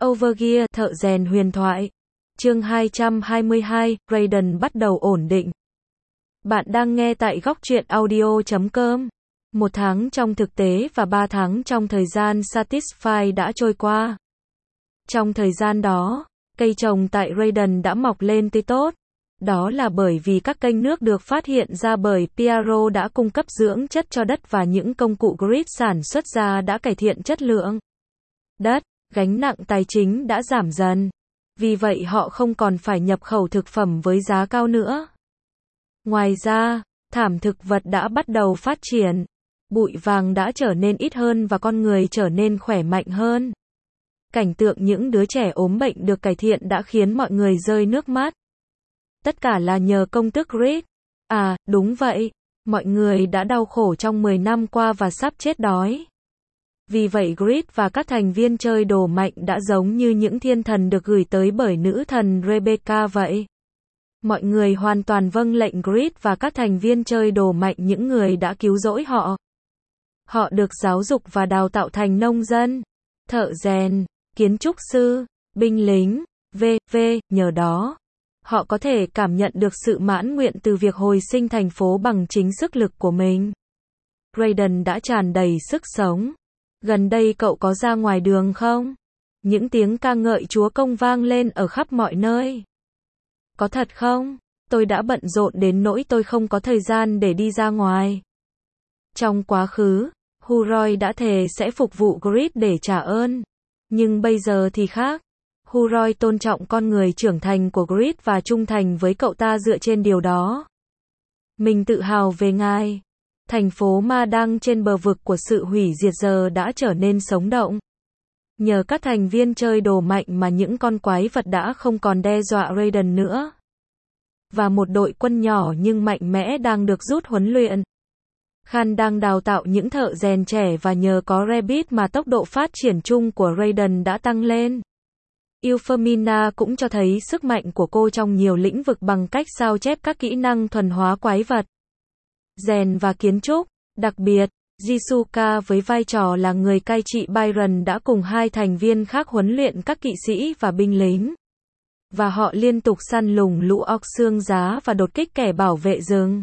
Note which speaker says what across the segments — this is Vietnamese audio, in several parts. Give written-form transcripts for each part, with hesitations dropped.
Speaker 1: Overgear, thợ rèn huyền thoại. Chương 222, Raiden bắt đầu ổn định. Bạn đang nghe tại góc truyện audio.com. 1 tháng trong thực tế và 3 tháng trong thời gian Satisfy đã trôi qua. Trong thời gian đó, cây trồng tại Raiden đã mọc lên tươi tốt. Đó là bởi vì các kênh nước được phát hiện ra bởi Pyro đã cung cấp dưỡng chất cho đất và những công cụ grid sản xuất ra đã cải thiện chất lượng đất. Gánh nặng tài chính đã giảm dần. Vì vậy họ không còn phải nhập khẩu thực phẩm với giá cao nữa. Ngoài ra, thảm thực vật đã bắt đầu phát triển. Bụi vàng đã trở nên ít hơn và con người trở nên khỏe mạnh hơn. Cảnh tượng những đứa trẻ ốm bệnh được cải thiện đã khiến mọi người rơi nước mắt. Tất cả là nhờ công thức Grid. À, đúng vậy. Mọi người đã đau khổ trong 10 năm qua và sắp chết đói. Vì vậy Grid và các thành viên chơi đồ mạnh đã giống như những thiên thần được gửi tới bởi nữ thần Rebecca vậy. Mọi người hoàn toàn vâng lệnh Grid và các thành viên chơi đồ mạnh, những người đã cứu rỗi họ. Họ được giáo dục và đào tạo thành nông dân, thợ rèn, kiến trúc sư, binh lính, v.v. Nhờ đó, họ có thể cảm nhận được sự mãn nguyện từ việc hồi sinh thành phố bằng chính sức lực của mình. Raiden đã tràn đầy sức sống. Gần đây cậu có ra ngoài đường không? Những tiếng ca ngợi Chúa Công vang lên ở khắp mọi nơi. Có thật không? Tôi đã bận rộn đến nỗi tôi không có thời gian để đi ra ngoài. Trong quá khứ, Huroi đã thề sẽ phục vụ Grid để trả ơn. Nhưng bây giờ thì khác. Huroi tôn trọng con người trưởng thành của Grid và trung thành với cậu ta dựa trên điều đó. Mình tự hào về ngài. Thành phố ma đang trên bờ vực của sự hủy diệt giờ đã trở nên sống động. Nhờ các thành viên chơi đồ mạnh mà những con quái vật đã không còn đe dọa Raiden nữa. Và một đội quân nhỏ nhưng mạnh mẽ đang được rút huấn luyện. Khan đang đào tạo những thợ rèn trẻ và nhờ có Rabbit mà tốc độ phát triển chung của Raiden đã tăng lên. Euphemina cũng cho thấy sức mạnh của cô trong nhiều lĩnh vực bằng cách sao chép các kỹ năng thuần hóa quái vật, rèn và kiến trúc. Đặc biệt, Jisuka với vai trò là người cai trị Byron đã cùng 2 thành viên khác huấn luyện các kỵ sĩ và binh lính. Và họ liên tục săn lùng lũ óc xương giá và đột kích kẻ bảo vệ rừng.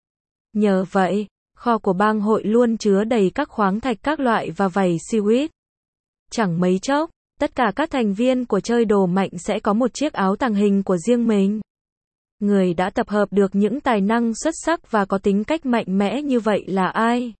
Speaker 1: Nhờ vậy, kho của bang hội luôn chứa đầy các khoáng thạch các loại và vảy seaweed. Chẳng mấy chốc, tất cả các thành viên của chơi đồ mạnh sẽ có một chiếc áo tàng hình của riêng mình. Người đã tập hợp được những tài năng xuất sắc và có tính cách mạnh mẽ như vậy là ai?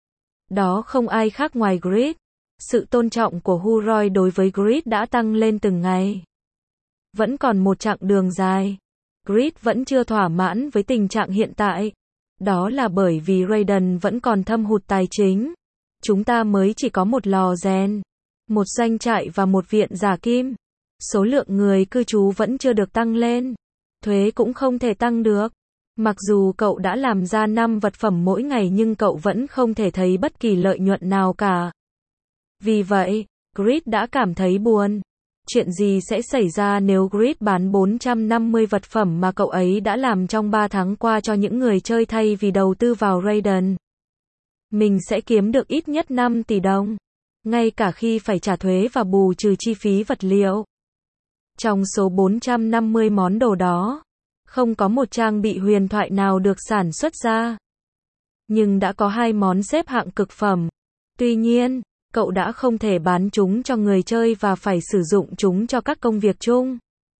Speaker 1: Đó không ai khác ngoài Grid. Sự tôn trọng của Huroi đối với Grid đã tăng lên từng ngày. Vẫn còn một chặng đường dài. Grid vẫn chưa thỏa mãn với tình trạng hiện tại. Đó là bởi vì Raiden vẫn còn thâm hụt tài chính. Chúng ta mới chỉ có một lò rèn, một doanh trại và một viện giả kim. Số lượng người cư trú vẫn chưa được tăng lên. Thuế cũng không thể tăng được. Mặc dù cậu đã làm ra 5 vật phẩm mỗi ngày nhưng cậu vẫn không thể thấy bất kỳ lợi nhuận nào cả. Vì vậy, Grid đã cảm thấy buồn. Chuyện gì sẽ xảy ra nếu Grid bán 450 vật phẩm mà cậu ấy đã làm trong 3 tháng qua cho những người chơi thay vì đầu tư vào Raiden? Mình sẽ kiếm được ít nhất 5 tỷ đồng. Ngay cả khi phải trả thuế và bù trừ chi phí vật liệu. Trong số 450 món đồ đó, không có một trang bị huyền thoại nào được sản xuất ra. Nhưng đã có 2 món xếp hạng cực phẩm. Tuy nhiên, cậu đã không thể bán chúng cho người chơi và phải sử dụng chúng cho các công việc chung.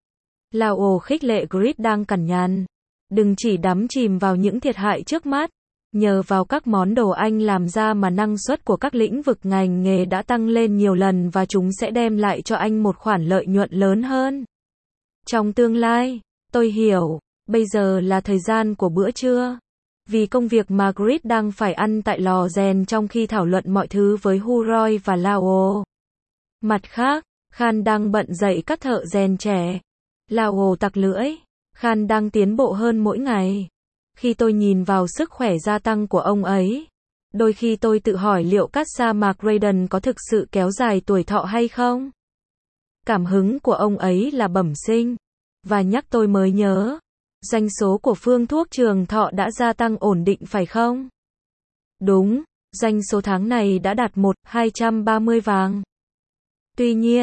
Speaker 1: Lao khích lệ Grid đang cằn nhằn. Đừng chỉ đắm chìm vào những thiệt hại trước mắt. Nhờ vào các món đồ anh làm ra mà năng suất của các lĩnh vực ngành nghề đã tăng lên nhiều lần và chúng sẽ đem lại cho anh một khoản lợi nhuận lớn hơn. Trong tương lai, tôi hiểu, bây giờ là thời gian của bữa trưa. Vì công việc mà Grid đang phải ăn tại lò rèn trong khi thảo luận mọi thứ với Huroi và Lao. Mặt khác, Khan đang bận dạy các thợ rèn trẻ. Lao tặc lưỡi. Khan đang tiến bộ hơn mỗi ngày. Khi tôi nhìn vào sức khỏe gia tăng của ông ấy, đôi khi tôi tự hỏi liệu cát sa mạc Raiden có thực sự kéo dài tuổi thọ hay không? Cảm hứng của ông ấy là bẩm sinh. Và nhắc tôi mới nhớ, doanh số của phương thuốc trường thọ đã gia tăng ổn định phải không? Đúng, doanh số tháng này đã đạt 1,230 vàng. Tuy nhiên,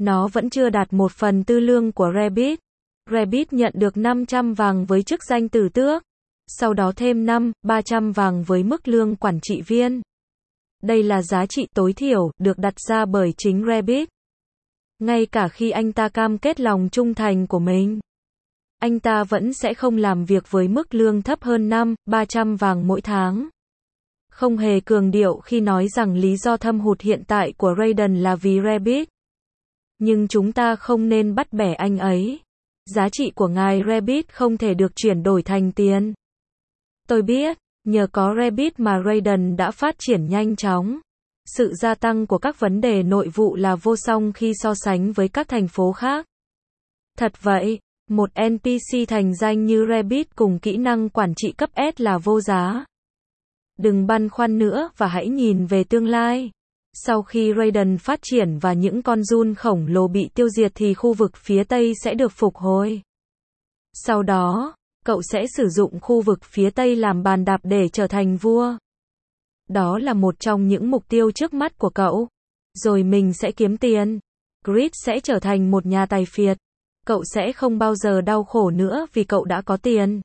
Speaker 1: Nó vẫn chưa đạt 1/4 lương của Rabbit. Rabbit nhận được 500 vàng với chức danh tử tước. Sau đó thêm 300 vàng với mức lương quản trị viên. Đây là giá trị tối thiểu được đặt ra bởi chính Rabbit. Ngay cả khi anh ta cam kết lòng trung thành của mình, anh ta vẫn sẽ không làm việc với mức lương thấp hơn 300 vàng mỗi tháng. Không hề cường điệu khi nói rằng lý do thâm hụt hiện tại của Raiden là vì Rabbit. Nhưng chúng ta không nên bắt bẻ anh ấy. Giá trị của ngài Rabbit không thể được chuyển đổi thành tiền. Tôi biết, nhờ có Rabbit mà Raiden đã phát triển nhanh chóng. Sự gia tăng của các vấn đề nội vụ là vô song khi so sánh với các thành phố khác. Thật vậy, một NPC thành danh như Rabbit cùng kỹ năng quản trị cấp S là vô giá. Đừng băn khoăn nữa và hãy nhìn về tương lai. Sau khi Raiden phát triển và những con giun khổng lồ bị tiêu diệt thì khu vực phía Tây sẽ được phục hồi. Sau đó, cậu sẽ sử dụng khu vực phía Tây làm bàn đạp để trở thành vua. Đó là một trong những mục tiêu trước mắt của cậu. Rồi mình sẽ kiếm tiền. Grid sẽ trở thành một nhà tài phiệt. Cậu sẽ không bao giờ đau khổ nữa vì cậu đã có tiền.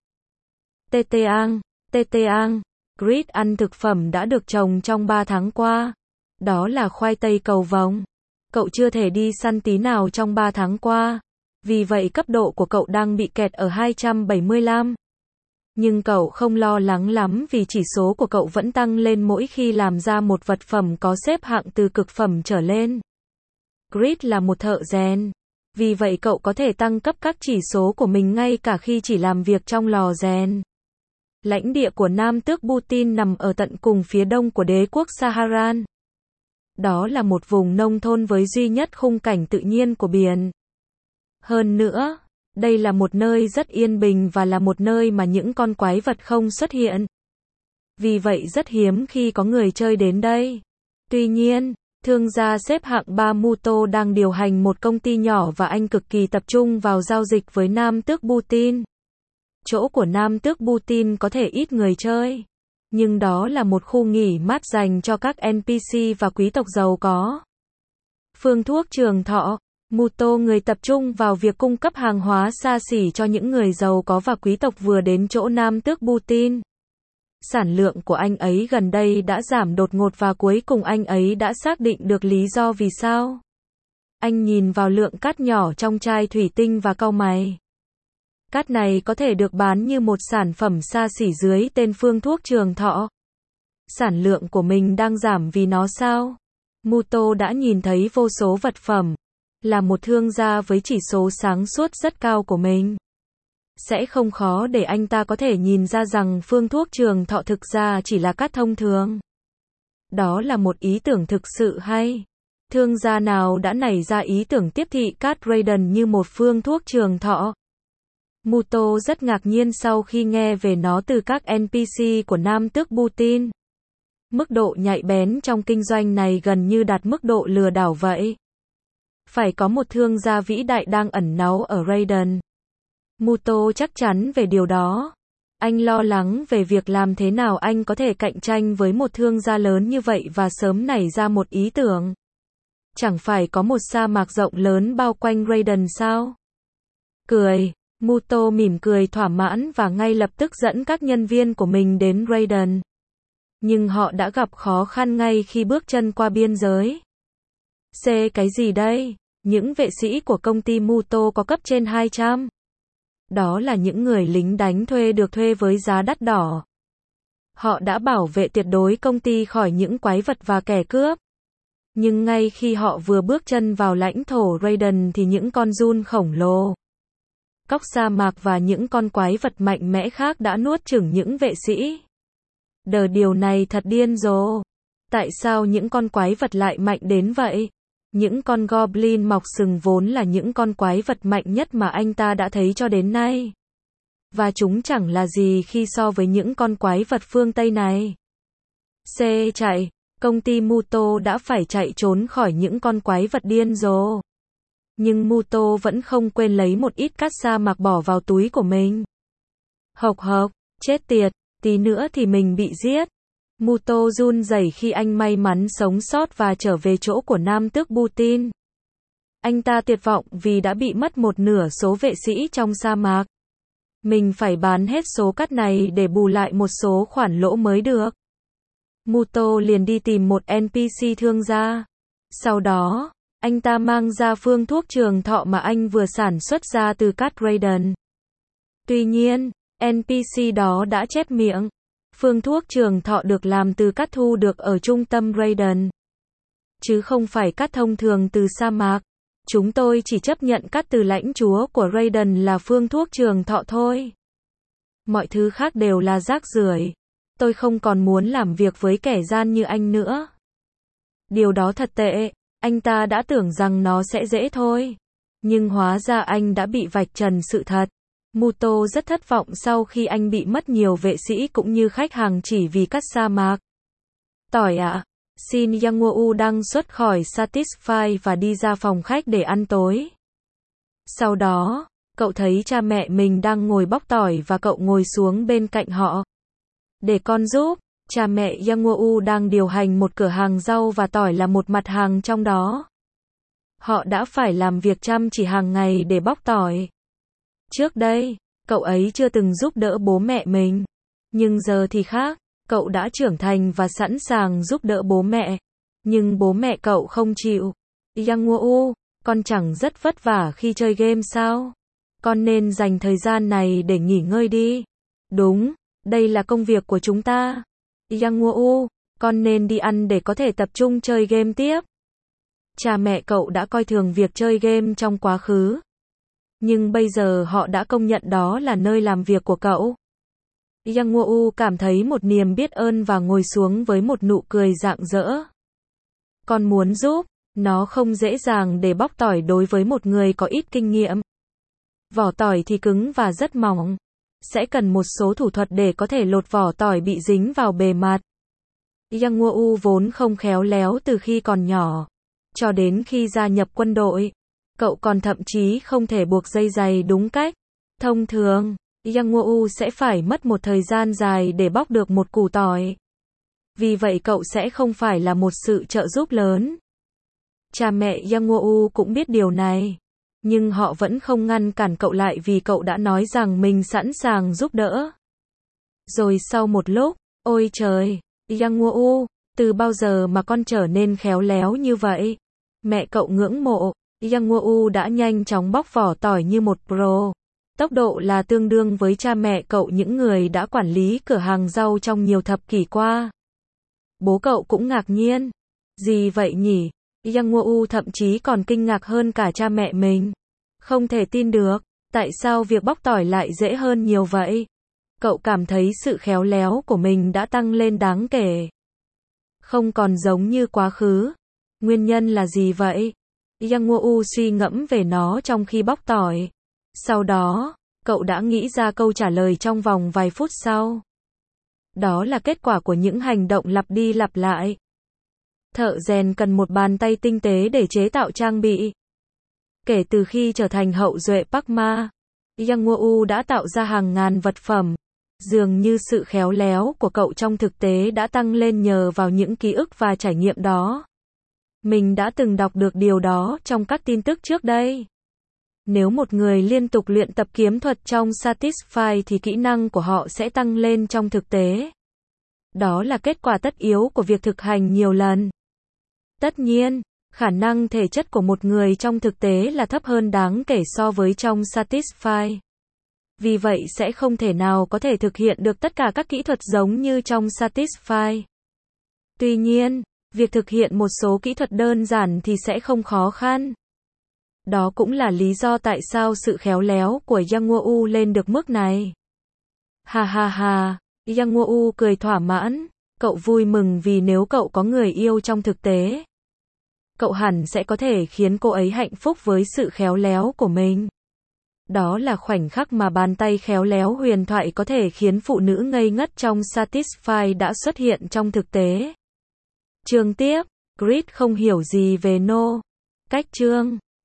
Speaker 1: Teteang. Grid ăn thực phẩm đã được trồng trong 3 tháng qua. Đó là khoai tây cầu vồng. Cậu chưa thể đi săn tí nào trong 3 tháng qua. Vì vậy cấp độ của cậu đang bị kẹt ở 275. Nhưng cậu không lo lắng lắm vì chỉ số của cậu vẫn tăng lên mỗi khi làm ra một vật phẩm có xếp hạng từ cực phẩm trở lên. Grid là một thợ rèn. Vì vậy cậu có thể tăng cấp các chỉ số của mình ngay cả khi chỉ làm việc trong lò rèn. Lãnh địa của Nam Tước Putin nằm ở tận cùng phía đông của đế quốc Saharan. Đó là một vùng nông thôn với duy nhất khung cảnh tự nhiên của biển. Hơn nữa, đây là một nơi rất yên bình và là một nơi mà những con quái vật không xuất hiện. Vì vậy rất hiếm khi có người chơi đến đây. Tuy nhiên, thương gia xếp hạng 3 Muto đang điều hành một công ty nhỏ và anh cực kỳ tập trung vào giao dịch với Nam Tước Putin. Chỗ của Nam Tước Putin có thể ít người chơi. Nhưng đó là một khu nghỉ mát dành cho các NPC và quý tộc giàu có. Phương thuốc trường thọ. Muto người tập trung vào việc cung cấp hàng hóa xa xỉ cho những người giàu có và quý tộc vừa đến chỗ Nam Tước Putin. Sản lượng của anh ấy gần đây đã giảm đột ngột và cuối cùng anh ấy đã xác định được lý do vì sao. Anh nhìn vào lượng cát nhỏ trong chai thủy tinh và cau mày. Cát này có thể được bán như một sản phẩm xa xỉ dưới tên phương thuốc trường thọ. Sản lượng của mình đang giảm vì nó sao? Muto đã nhìn thấy vô số vật phẩm. Là một thương gia với chỉ số sáng suốt rất cao của mình. Sẽ không khó để anh ta có thể nhìn ra rằng phương thuốc trường thọ thực ra chỉ là cát thông thường. Đó là một ý tưởng thực sự hay. Thương gia nào đã nảy ra ý tưởng tiếp thị cát Raiden như một phương thuốc trường thọ? Muto rất ngạc nhiên sau khi nghe về nó từ các NPC của Nam Tước Putin. Mức độ nhạy bén trong kinh doanh này gần như đạt mức độ lừa đảo vậy. Phải có một thương gia vĩ đại đang ẩn náu ở Raiden. Muto chắc chắn về điều đó. Anh lo lắng về việc làm thế nào anh có thể cạnh tranh với một thương gia lớn như vậy và sớm nảy ra một ý tưởng. Chẳng phải có một sa mạc rộng lớn bao quanh Raiden sao? Cười. Muto mỉm cười thỏa mãn và ngay lập tức dẫn các nhân viên của mình đến Raiden. Nhưng họ đã gặp khó khăn ngay khi bước chân qua biên giới. Cái gì đây? Những vệ sĩ của công ty Muto có cấp trên 200. Đó là những người lính đánh thuê được thuê với giá đắt đỏ. Họ đã bảo vệ tuyệt đối công ty khỏi những quái vật và kẻ cướp. Nhưng ngay khi họ vừa bước chân vào lãnh thổ Raiden thì những con giun khổng lồ, cóc sa mạc và những con quái vật mạnh mẽ khác đã nuốt chửng những vệ sĩ. Điều này thật điên rồ. Tại sao những con quái vật lại mạnh đến vậy? Những con goblin mọc sừng vốn là những con quái vật mạnh nhất mà anh ta đã thấy cho đến nay. Và chúng chẳng là gì khi so với những con quái vật phương Tây này. Chạy. Công ty Muto đã phải chạy trốn khỏi những con quái vật điên rồ. Nhưng Muto vẫn không quên lấy một ít cát sa mạc bỏ vào túi của mình. Hộc, chết tiệt, tí nữa thì mình bị giết. Muto run rẩy khi anh may mắn sống sót và trở về chỗ của Nam Tước Putin. Anh ta tuyệt vọng vì đã bị mất một nửa số vệ sĩ trong sa mạc. Mình phải bán hết số cát này để bù lại một số khoản lỗ mới được. Muto liền đi tìm một NPC thương gia. Sau đó, anh ta mang ra phương thuốc trường thọ mà anh vừa sản xuất ra từ cát Raiden. Tuy nhiên, NPC đó đã chép miệng. Phương thuốc trường thọ được làm từ cát thu được ở trung tâm Raiden, chứ không phải cát thông thường từ sa mạc. Chúng tôi chỉ chấp nhận cát từ lãnh chúa của Raiden là phương thuốc trường thọ thôi. Mọi thứ khác đều là rác rưởi. Tôi không còn muốn làm việc với kẻ gian như anh nữa. Điều đó thật tệ. Anh ta đã tưởng rằng nó sẽ dễ thôi. Nhưng hóa ra anh đã bị vạch trần sự thật. Muto rất thất vọng sau khi anh bị mất nhiều vệ sĩ cũng như khách hàng chỉ vì cát sa mạc. Tỏi ạ. Shin Yang-woo đang xuất khỏi Satisfy và đi ra phòng khách để ăn tối. Sau đó, cậu thấy cha mẹ mình đang ngồi bóc tỏi và cậu ngồi xuống bên cạnh họ. Để con giúp. Cha mẹ Yang-woo đang điều hành một cửa hàng rau và tỏi là một mặt hàng trong đó. Họ đã phải làm việc chăm chỉ hàng ngày để bóc tỏi. Trước đây, cậu ấy chưa từng giúp đỡ bố mẹ mình. Nhưng giờ thì khác, cậu đã trưởng thành và sẵn sàng giúp đỡ bố mẹ. Nhưng bố mẹ cậu không chịu. Yang-woo, con chẳng rất vất vả khi chơi game sao? Con nên dành thời gian này để nghỉ ngơi đi. Đúng, đây là công việc của chúng ta. Yang-woo, con nên đi ăn để có thể tập trung chơi game tiếp. Cha mẹ cậu đã coi thường việc chơi game trong quá khứ. Nhưng bây giờ họ đã công nhận đó là nơi làm việc của cậu. Yang-woo cảm thấy một niềm biết ơn và ngồi xuống với một nụ cười rạng rỡ. Con muốn giúp, nó không dễ dàng để bóc tỏi đối với một người có ít kinh nghiệm. Vỏ tỏi thì cứng và rất mỏng. Sẽ cần một số thủ thuật để có thể lột vỏ tỏi bị dính vào bề mặt. Yang-woo vốn không khéo léo từ khi còn nhỏ. Cho đến khi gia nhập quân đội, cậu còn thậm chí không thể buộc dây giày đúng cách. Thông thường, Yang-woo sẽ phải mất một thời gian dài để bóc được một củ tỏi. Vì vậy cậu sẽ không phải là một sự trợ giúp lớn. Cha mẹ Yang-woo cũng biết điều này. Nhưng họ vẫn không ngăn cản cậu lại vì cậu đã nói rằng mình sẵn sàng giúp đỡ. Rồi sau một lúc, ôi trời, Yang-woo, từ bao giờ mà con trở nên khéo léo như vậy? Mẹ cậu ngưỡng mộ. Yang-woo đã nhanh chóng bóc vỏ tỏi như một pro. Tốc độ là tương đương với cha mẹ cậu những người đã quản lý cửa hàng rau trong nhiều thập kỷ qua. Bố cậu cũng ngạc nhiên. Gì vậy nhỉ? Yang-woo thậm chí còn kinh ngạc hơn cả cha mẹ mình. Không thể tin được, tại sao việc bóc tỏi lại dễ hơn nhiều vậy? Cậu cảm thấy sự khéo léo của mình đã tăng lên đáng kể. Không còn giống như quá khứ. Nguyên nhân là gì vậy? Yang-woo suy ngẫm về nó trong khi bóc tỏi. Sau đó, cậu đã nghĩ ra câu trả lời trong vòng vài phút sau. Đó là kết quả của những hành động lặp đi lặp lại. Thợ rèn cần một bàn tay tinh tế để chế tạo trang bị. Kể từ khi trở thành hậu duệ Park Ma, Yang-woo đã tạo ra hàng ngàn vật phẩm. Dường như sự khéo léo của cậu trong thực tế đã tăng lên nhờ vào những ký ức và trải nghiệm đó. Mình đã từng đọc được điều đó trong các tin tức trước đây. Nếu một người liên tục luyện tập kiếm thuật trong Satisfy thì kỹ năng của họ sẽ tăng lên trong thực tế. Đó là kết quả tất yếu của việc thực hành nhiều lần. Tất nhiên, khả năng thể chất của một người trong thực tế là thấp hơn đáng kể so với trong Satisfy. Vì vậy sẽ không thể nào có thể thực hiện được tất cả các kỹ thuật giống như trong Satisfy. Tuy nhiên, việc thực hiện một số kỹ thuật đơn giản thì sẽ không khó khăn. Đó cũng là lý do tại sao sự khéo léo của Yang-woo lên được mức này. Ha ha ha, Yang-woo cười thỏa mãn. Cậu vui mừng vì nếu cậu có người yêu trong thực tế, cậu hẳn sẽ có thể khiến cô ấy hạnh phúc với sự khéo léo của mình. Đó là khoảnh khắc mà bàn tay khéo léo huyền thoại có thể khiến phụ nữ ngây ngất trong Satisfy đã xuất hiện trong thực tế. Chương tiếp, Grid không hiểu gì về No. Cách chương